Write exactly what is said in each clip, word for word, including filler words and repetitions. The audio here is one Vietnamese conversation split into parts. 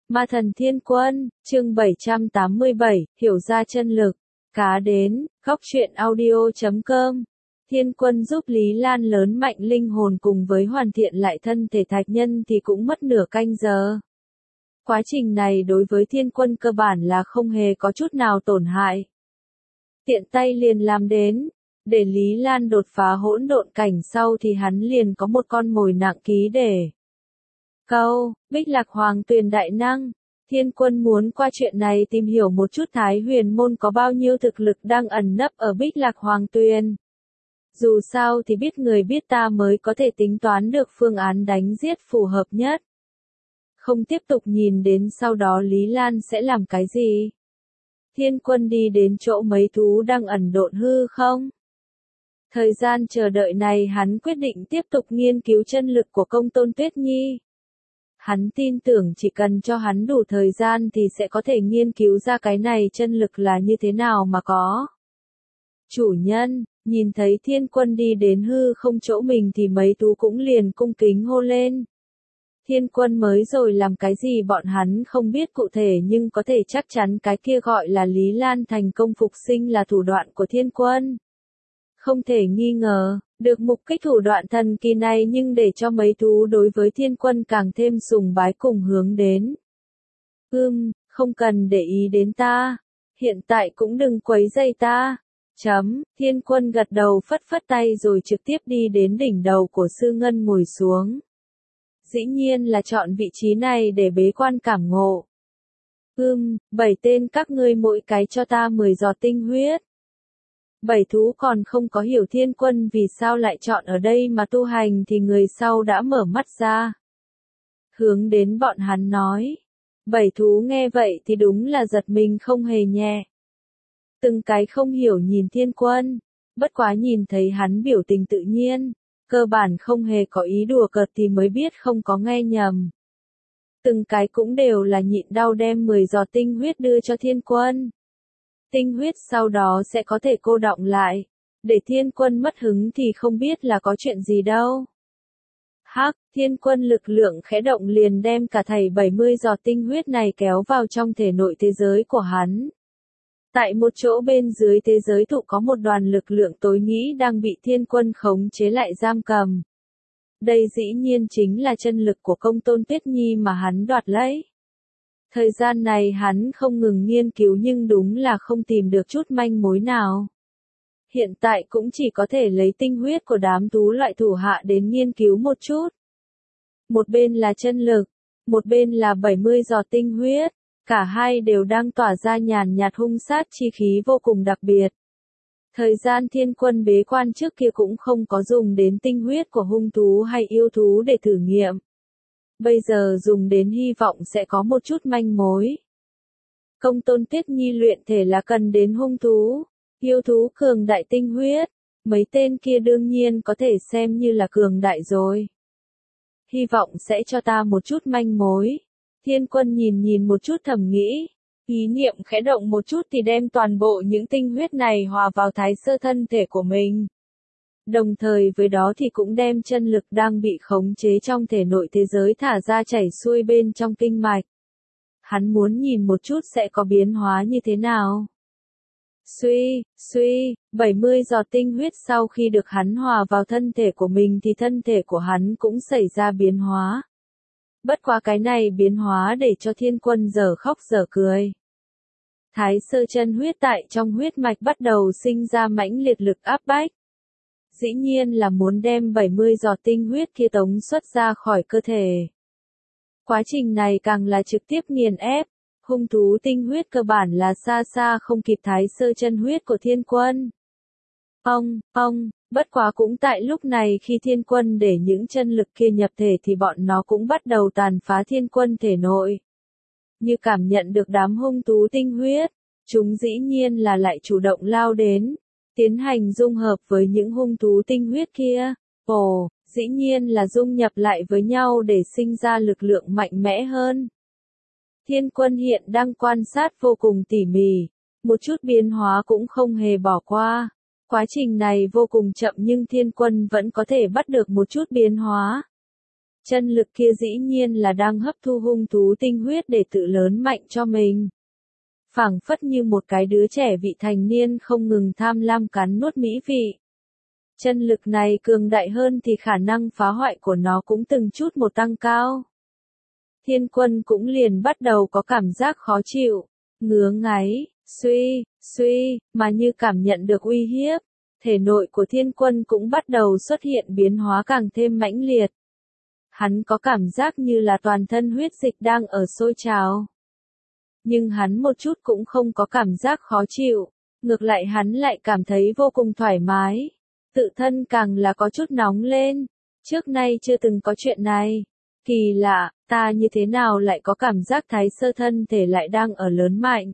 Ma thần thiên quân, chương bảy trăm tám mươi bảy, hiểu ra chân lực. Cá đến, góc truyện audio chấm com. Thiên quân giúp Lý Lan lớn mạnh linh hồn cùng với hoàn thiện lại thân thể thạch nhân thì cũng mất nửa canh giờ. Quá trình này đối với thiên quân cơ bản là không hề có chút nào tổn hại. Tiện tay liền làm đến. Để Lý Lan đột phá hỗn độn cảnh sau thì hắn liền có một con mồi nặng ký để câu, Bích Lạc Hoàng Tuyền đại năng. Thiên quân muốn qua chuyện này tìm hiểu một chút Thái Huyền môn có bao nhiêu thực lực đang ẩn nấp ở Bích Lạc Hoàng Tuyền. Dù sao thì biết người biết ta mới có thể tính toán được phương án đánh giết phù hợp nhất. Không tiếp tục nhìn đến sau đó Lý Lan sẽ làm cái gì. Thiên quân đi đến chỗ mấy thú đang ẩn độn hư không? Thời gian chờ đợi này hắn quyết định tiếp tục nghiên cứu chân lực của Công Tôn Tuyết Nhi. Hắn tin tưởng chỉ cần cho hắn đủ thời gian thì sẽ có thể nghiên cứu ra cái này chân lực là như thế nào mà có. Chủ nhân, nhìn thấy thiên quân đi đến hư không chỗ mình thì mấy thú cũng liền cung kính hô lên. Thiên quân mới rồi làm cái gì bọn hắn không biết cụ thể nhưng có thể chắc chắn cái kia gọi là Lý Lan thành công phục sinh là thủ đoạn của thiên quân. Không thể nghi ngờ, được mục kích thủ đoạn thần kỳ này nhưng để cho mấy thú đối với thiên quân càng thêm sùng bái cùng hướng đến. Ưm, không cần để ý đến ta, hiện tại cũng đừng quấy rầy ta. Chấm, thiên quân gật đầu phất phất tay rồi trực tiếp đi đến đỉnh đầu của sư ngân ngồi xuống. Dĩ nhiên là chọn vị trí này để bế quan cảm ngộ. Ưm, bảy tên các ngươi mỗi cái cho ta mười giọt tinh huyết. Bảy thú còn không có hiểu thiên quân vì sao lại chọn ở đây mà tu hành thì người sau đã mở mắt ra. Hướng đến bọn hắn nói. Bảy thú nghe vậy thì đúng là giật mình không hề nhẹ. Từng cái không hiểu nhìn thiên quân, bất quá nhìn thấy hắn biểu tình tự nhiên, cơ bản không hề có ý đùa cợt thì mới biết không có nghe nhầm. Từng cái cũng đều là nhịn đau đem mười giọt tinh huyết đưa cho thiên quân. Tinh huyết sau đó sẽ có thể cô đọng lại, để thiên quân mất hứng thì không biết là có chuyện gì đâu. Hắc, thiên quân lực lượng khẽ động liền đem cả thảy bảy mươi giọt tinh huyết này kéo vào trong thể nội thế giới của hắn. Tại một chỗ bên dưới thế giới thụ có một đoàn lực lượng tối nghĩ đang bị thiên quân khống chế lại giam cầm. Đây dĩ nhiên chính là chân lực của Công Tôn Tuyết Nhi mà hắn đoạt lấy. Thời gian này hắn không ngừng nghiên cứu nhưng đúng là không tìm được chút manh mối nào. Hiện tại cũng chỉ có thể lấy tinh huyết của đám thú loại thủ hạ đến nghiên cứu một chút. Một bên là chân lực, một bên là bảy mươi giọt tinh huyết, cả hai đều đang tỏa ra nhàn nhạt hung sát chi khí vô cùng đặc biệt. Thời gian thiên quân bế quan trước kia cũng không có dùng đến tinh huyết của hung thú hay yêu thú để thử nghiệm. Bây giờ dùng đến hy vọng sẽ có một chút manh mối. Công Tôn Tuyết Nhi luyện thể là cần đến hung thú, yêu thú cường đại tinh huyết, mấy tên kia đương nhiên có thể xem như là cường đại rồi. Hy vọng sẽ cho ta một chút manh mối. Thiên quân nhìn nhìn một chút thầm nghĩ, ý niệm khẽ động một chút thì đem toàn bộ những tinh huyết này hòa vào thái sơ thân thể của mình. Đồng thời với đó thì cũng đem chân lực đang bị khống chế trong thể nội thế giới thả ra chảy xuôi bên trong kinh mạch. Hắn muốn nhìn một chút sẽ có biến hóa như thế nào. Suy, suy, bảy mươi giọt tinh huyết sau khi được hắn hòa vào thân thể của mình thì thân thể của hắn cũng xảy ra biến hóa. Bất quá cái này biến hóa để cho thiên quân giờ khóc giờ cười. Thái sơ chân huyết tại trong huyết mạch bắt đầu sinh ra mãnh liệt lực áp bách. Dĩ nhiên là muốn đem bảy mươi giọt tinh huyết kia tống xuất ra khỏi cơ thể. Quá trình này càng là trực tiếp nghiền ép, hung thú tinh huyết cơ bản là xa xa không kịp thái sơ chân huyết của thiên quân. Ông, ông, bất quá cũng tại lúc này khi thiên quân để những chân lực kia nhập thể thì bọn nó cũng bắt đầu tàn phá thiên quân thể nội. Như cảm nhận được đám hung thú tinh huyết, chúng dĩ nhiên là lại chủ động lao đến, tiến hành dung hợp với những hung thú tinh huyết kia. Ồ, dĩ nhiên là dung nhập lại với nhau để sinh ra lực lượng mạnh mẽ hơn. Thiên quân hiện đang quan sát vô cùng tỉ mỉ, một chút biến hóa cũng không hề bỏ qua. Quá trình này vô cùng chậm nhưng thiên quân vẫn có thể bắt được một chút biến hóa. Chân lực kia dĩ nhiên là đang hấp thu hung thú tinh huyết để tự lớn mạnh cho mình. Phảng phất như một cái đứa trẻ vị thành niên không ngừng tham lam cắn nuốt mỹ vị. Chân lực này cường đại hơn thì khả năng phá hoại của nó cũng từng chút một tăng cao. Thiên Quân cũng liền bắt đầu có cảm giác khó chịu, ngứa ngáy, suy, suy, mà như cảm nhận được uy hiếp. Thể nội của Thiên Quân cũng bắt đầu xuất hiện biến hóa càng thêm mãnh liệt. Hắn có cảm giác như là toàn thân huyết dịch đang ở sôi trào. Nhưng hắn một chút cũng không có cảm giác khó chịu, ngược lại hắn lại cảm thấy vô cùng thoải mái. Tự thân càng là có chút nóng lên, trước nay chưa từng có chuyện này. Kỳ lạ, ta như thế nào lại có cảm giác thái sơ thân thể lại đang ở lớn mạnh.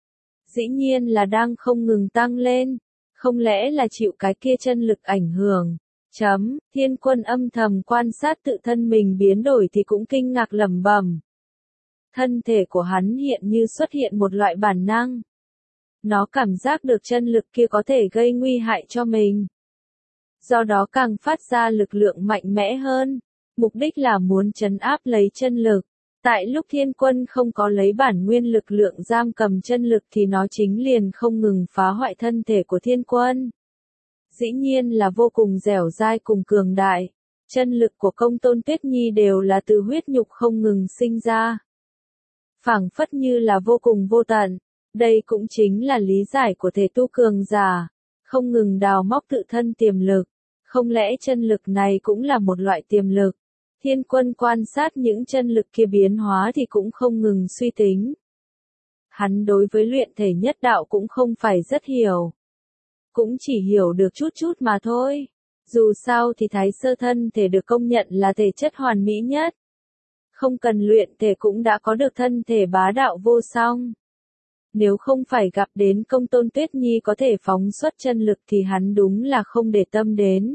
Dĩ nhiên là đang không ngừng tăng lên, không lẽ là chịu cái kia chân lực ảnh hưởng. Chấm, Thiên Quân âm thầm quan sát tự thân mình biến đổi thì cũng kinh ngạc lẩm bẩm. Thân thể của hắn hiện như xuất hiện một loại bản năng. Nó cảm giác được chân lực kia có thể gây nguy hại cho mình. Do đó càng phát ra lực lượng mạnh mẽ hơn, mục đích là muốn trấn áp lấy chân lực. Tại lúc Thiên Quân không có lấy bản nguyên lực lượng giam cầm chân lực thì nó chính liền không ngừng phá hoại thân thể của Thiên Quân. Dĩ nhiên là vô cùng dẻo dai cùng cường đại. Chân lực của Công Tôn Tuyết Nhi đều là từ huyết nhục không ngừng sinh ra. Phảng phất như là vô cùng vô tận. Đây cũng chính là lý giải của thể tu cường giả. Không ngừng đào móc tự thân tiềm lực. Không lẽ chân lực này cũng là một loại tiềm lực? Thiên Quân quan sát những chân lực kia biến hóa thì cũng không ngừng suy tính. Hắn đối với luyện thể nhất đạo cũng không phải rất hiểu. Cũng chỉ hiểu được chút chút mà thôi. Dù sao thì thái sơ thân thể được công nhận là thể chất hoàn mỹ nhất. Không cần luyện thể cũng đã có được thân thể bá đạo vô song. Nếu không phải gặp đến Công Tôn Tuyết Nhi có thể phóng xuất chân lực thì hắn đúng là không để tâm đến.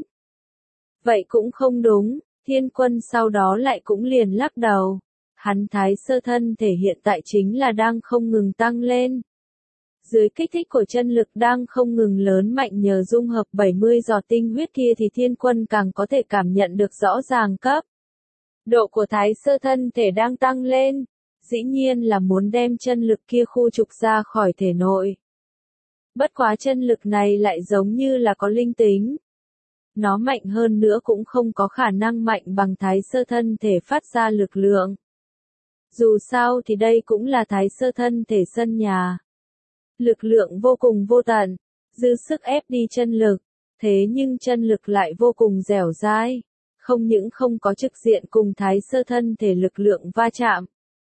Vậy cũng không đúng, Thiên Quân sau đó lại cũng liền lắc đầu. Hắn thái sơ thân thể hiện tại chính là đang không ngừng tăng lên. Dưới kích thích của chân lực đang không ngừng lớn mạnh nhờ dung hợp bảy mươi giọt tinh huyết kia thì Thiên Quân càng có thể cảm nhận được rõ ràng cấp. Độ của thái sơ thân thể đang tăng lên, dĩ nhiên là muốn đem chân lực kia khu trục ra khỏi thể nội. Bất quá chân lực này lại giống như là có linh tính. Nó mạnh hơn nữa cũng không có khả năng mạnh bằng thái sơ thân thể phát ra lực lượng. Dù sao thì đây cũng là thái sơ thân thể sân nhà. Lực lượng vô cùng vô tận, dư sức ép đi chân lực, thế nhưng chân lực lại vô cùng dẻo dai, không những không có trực diện cùng thái sơ thân thể lực lượng va chạm.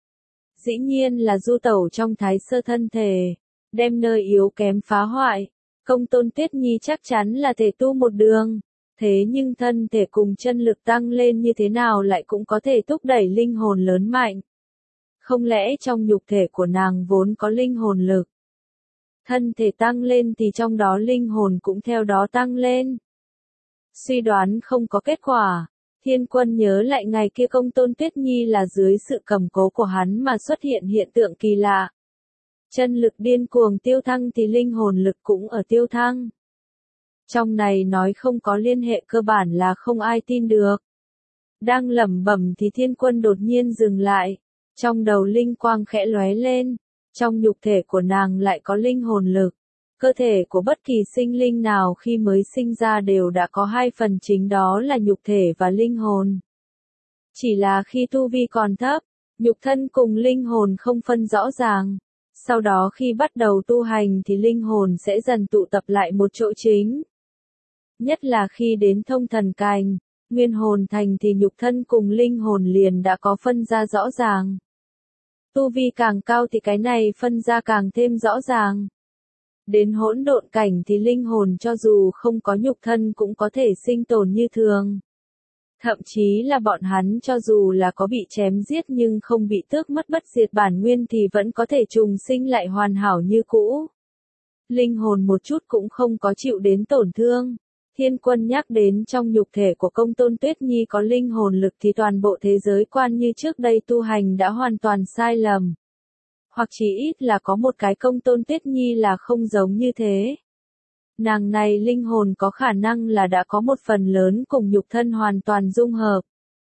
Dĩ nhiên là du tẩu trong thái sơ thân thể, đem nơi yếu kém phá hoại. Công Tôn Tuyết Nhi chắc chắn là thể tu một đường, thế nhưng thân thể cùng chân lực tăng lên như thế nào lại cũng có thể thúc đẩy linh hồn lớn mạnh. Không lẽ trong nhục thể của nàng vốn có linh hồn lực? Thân thể tăng lên thì trong đó linh hồn cũng theo đó tăng lên. Suy đoán không có kết quả, Thiên Quân nhớ lại ngày kia Công Tôn Tuyết Nhi là dưới sự cầm cố của hắn mà xuất hiện hiện tượng kỳ lạ. Chân lực điên cuồng tiêu thăng thì linh hồn lực cũng ở tiêu thăng. Trong này nói không có liên hệ cơ bản là không ai tin được. Đang lẩm bẩm thì Thiên Quân đột nhiên dừng lại, trong đầu linh quang khẽ lóe lên. Trong nhục thể của nàng lại có linh hồn lực. Cơ thể của bất kỳ sinh linh nào khi mới sinh ra đều đã có hai phần chính đó là nhục thể và linh hồn. Chỉ là khi tu vi còn thấp, nhục thân cùng linh hồn không phân rõ ràng. Sau đó khi bắt đầu tu hành thì linh hồn sẽ dần tụ tập lại một chỗ chính. Nhất là khi đến thông thần cành, nguyên hồn thành thì nhục thân cùng linh hồn liền đã có phân ra rõ ràng. Tu vi càng cao thì cái này phân ra càng thêm rõ ràng. Đến hỗn độn cảnh thì linh hồn cho dù không có nhục thân cũng có thể sinh tồn như thường. Thậm chí là bọn hắn cho dù là có bị chém giết nhưng không bị tước mất bất diệt bản nguyên thì vẫn có thể trùng sinh lại hoàn hảo như cũ. Linh hồn một chút cũng không có chịu đến tổn thương. Thiên Quân nhắc đến trong nhục thể của Công Tôn Tuyết Nhi có linh hồn lực thì toàn bộ thế giới quan như trước đây tu hành đã hoàn toàn sai lầm. Hoặc chỉ ít là có một cái Công Tôn Tuyết Nhi là không giống như thế. Nàng này linh hồn có khả năng là đã có một phần lớn cùng nhục thân hoàn toàn dung hợp.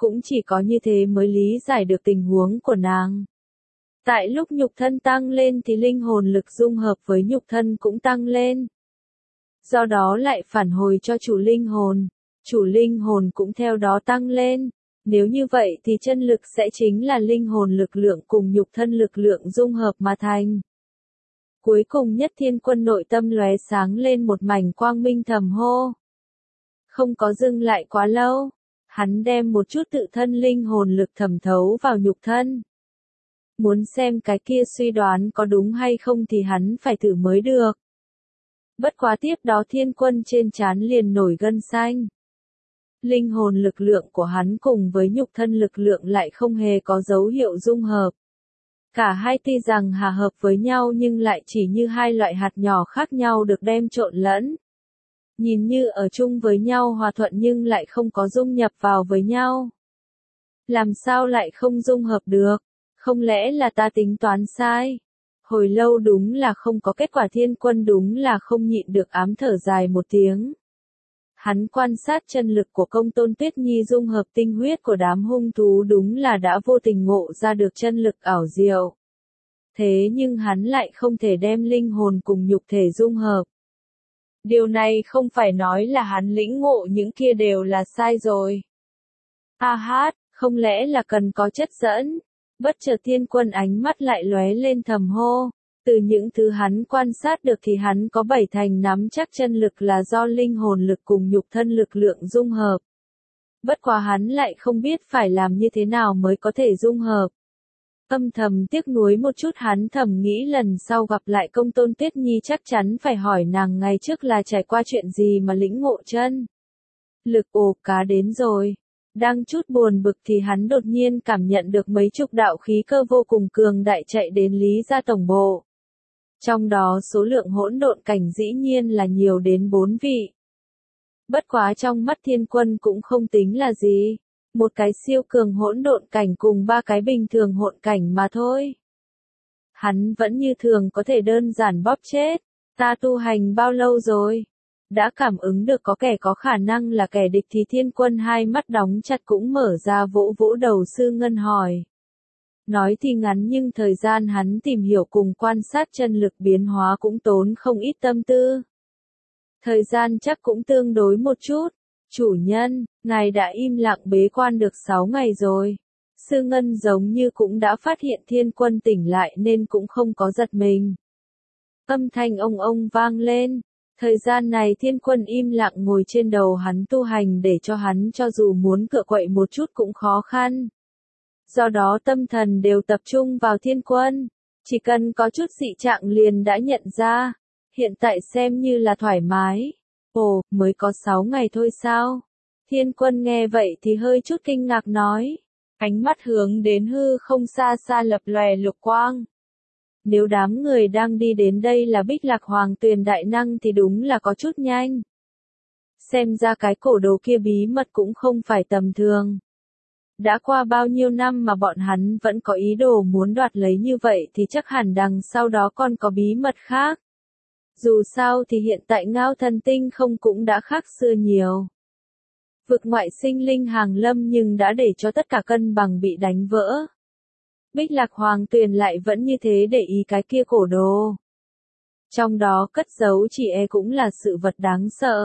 cũng chỉ có như thế mới lý giải được tình huống của nàng. Tại lúc nhục thân tăng lên thì linh hồn lực dung hợp với nhục thân cũng tăng lên. Do đó lại phản hồi cho chủ linh hồn, chủ linh hồn cũng theo đó tăng lên. Nếu như vậy thì chân lực sẽ chính là linh hồn lực lượng cùng nhục thân lực lượng dung hợp mà thành. Cuối cùng Nhất Thiên Quân nội tâm lóe sáng lên một mảnh quang minh thầm hô. Không có dừng lại quá lâu, hắn đem một chút tự thân linh hồn lực thẩm thấu vào nhục thân. Muốn xem cái kia suy đoán có đúng hay không thì hắn phải thử mới được. Bất quá tiếp đó Thiên Quân trên trán liền nổi gân xanh. Linh hồn lực lượng của hắn cùng với nhục thân lực lượng lại không hề có dấu hiệu dung hợp. Cả hai tuy rằng hòa hợp với nhau nhưng lại chỉ như hai loại hạt nhỏ khác nhau được đem trộn lẫn. Nhìn như ở chung với nhau hòa thuận nhưng lại không có dung nhập vào với nhau. Làm sao lại không dung hợp được? Không lẽ là ta tính toán sai? Hồi lâu đúng là không có kết quả. Thiên Quân đúng là không nhịn được ám thở dài một tiếng. Hắn quan sát chân lực của Công Tôn Tuyết Nhi dung hợp tinh huyết của đám hung thú đúng là đã vô tình ngộ ra được chân lực ảo diệu. Thế nhưng hắn lại không thể đem linh hồn cùng nhục thể dung hợp. Điều này không phải nói là hắn lĩnh ngộ những kia đều là sai rồi. A hát, không lẽ là cần có chất dẫn? Bất chợt Thiên Quân ánh mắt lại lóe lên thầm hô. Từ những thứ hắn quan sát được thì hắn có bảy thành nắm chắc chân lực là do linh hồn lực cùng nhục thân lực lượng dung hợp. Bất quá hắn lại không biết phải làm như thế nào mới có thể dung hợp. Âm thầm tiếc nuối một chút hắn thầm nghĩ lần sau gặp lại Công Tôn Tuyết Nhi chắc chắn phải hỏi nàng ngày trước là trải qua chuyện gì mà lĩnh ngộ chân lực. Ồ, cá đến rồi. Đang chút buồn bực thì hắn đột nhiên cảm nhận được mấy chục đạo khí cơ vô cùng cường đại chạy đến Lý gia tổng bộ. Trong đó số lượng hỗn độn cảnh dĩ nhiên là nhiều đến bốn vị. Bất quá trong mắt Thiên Quân cũng không tính là gì. Một cái siêu cường hỗn độn cảnh cùng ba cái bình thường hỗn cảnh mà thôi. Hắn vẫn như thường có thể đơn giản bóp chết. Ta tu hành bao lâu rồi? Đã cảm ứng được có kẻ có khả năng là kẻ địch thì Thiên Quân hai mắt đóng chặt cũng mở ra vỗ vỗ đầu Sư Ngân hỏi. Nói thì ngắn nhưng thời gian hắn tìm hiểu cùng quan sát chân lực biến hóa cũng tốn không ít tâm tư. Thời gian chắc cũng tương đối một chút. Chủ nhân, ngài đã im lặng bế quan được sáu ngày rồi. Sư Ngân giống như cũng đã phát hiện Thiên Quân tỉnh lại nên cũng không có giật mình. Âm thanh ông ông vang lên. Thời gian này Thiên Quân im lặng ngồi trên đầu hắn tu hành để cho hắn cho dù muốn cựa quậy một chút cũng khó khăn. Do đó tâm thần đều tập trung vào Thiên Quân. Chỉ cần có chút dị trạng liền đã nhận ra. Hiện tại xem như là thoải mái. Ồ, mới có sáu ngày thôi sao? Thiên Quân nghe vậy thì hơi chút kinh ngạc nói. Ánh mắt hướng đến hư không xa xa lập lòe lục quang. Nếu đám người đang đi đến đây là Bích Lạc Hoàng Tuyền đại năng thì đúng là có chút nhanh. Xem ra cái cổ đồ kia bí mật cũng không phải tầm thường. Đã qua bao nhiêu năm mà bọn hắn vẫn có ý đồ muốn đoạt lấy như vậy thì chắc hẳn đằng sau đó còn có bí mật khác. Dù sao thì hiện tại Ngao Thần Tinh không cũng đã khác xưa nhiều. Vực ngoại sinh linh hàng lâm nhưng đã để cho tất cả cân bằng bị đánh vỡ. Bích Lạc Hoàng Tuyền lại vẫn như thế để ý cái kia cổ đồ. Trong đó cất giấu chỉ e cũng là sự vật đáng sợ.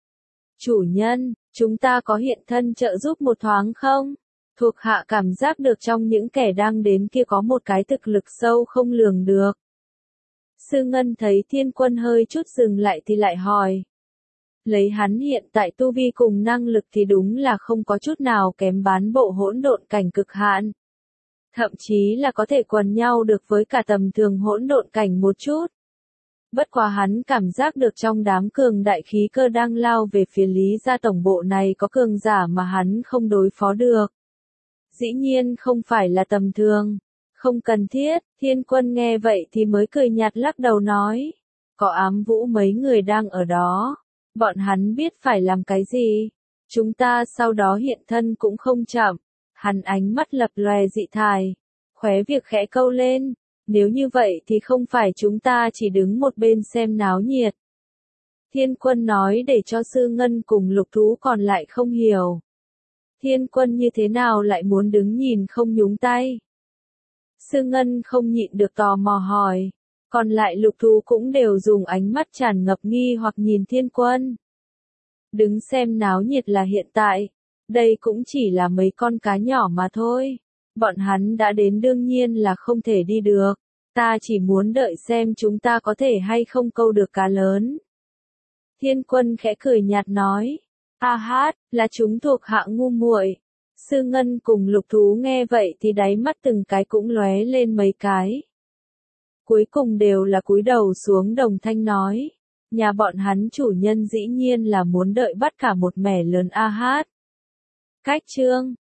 Chủ nhân, chúng ta có hiện thân trợ giúp một thoáng không? Thuộc hạ cảm giác được trong những kẻ đang đến kia có một cái thực lực sâu không lường được. Sư Ngân thấy Thiên Quân hơi chút dừng lại thì lại hỏi. Lấy hắn hiện tại tu vi cùng năng lực thì đúng là không có chút nào kém bán bộ hỗn độn cảnh cực hạn. Thậm chí là có thể quần nhau được với cả tầm thường hỗn độn cảnh một chút. Bất quá hắn cảm giác được trong đám cường đại khí cơ đang lao về phía Lý gia tổng bộ này có cường giả mà hắn không đối phó được. Dĩ nhiên không phải là tầm thường. Không cần thiết, Thiên Quân nghe vậy thì mới cười nhạt lắc đầu nói. Có ám vũ mấy người đang ở đó. Bọn hắn biết phải làm cái gì. Chúng ta sau đó hiện thân cũng không chậm. Hắn ánh mắt lập lòe dị thải. Khóe việc khẽ câu lên. Nếu như vậy thì không phải chúng ta chỉ đứng một bên xem náo nhiệt. Thiên Quân nói để cho Sư Ngân cùng lục thú còn lại không hiểu. Thiên Quân như thế nào lại muốn đứng nhìn không nhúng tay? Sư Ngân không nhịn được tò mò hỏi. Còn lại lục thú cũng đều dùng ánh mắt tràn ngập nghi hoặc nhìn Thiên Quân. Đứng xem náo nhiệt là hiện tại. Đây cũng chỉ là mấy con cá nhỏ mà thôi. Bọn hắn đã đến đương nhiên là không thể đi được. Ta chỉ muốn đợi xem chúng ta có thể hay không câu được cá lớn. Thiên Quân khẽ cười nhạt nói. A hát, là chúng thuộc hạng ngu muội. Sư Ngân cùng lục thú nghe vậy thì đáy mắt từng cái cũng lóe lên mấy cái. Cuối cùng đều là cúi đầu xuống đồng thanh nói. Nhà bọn hắn chủ nhân dĩ nhiên là muốn đợi bắt cả một mẻ lớn a hát. Cách chương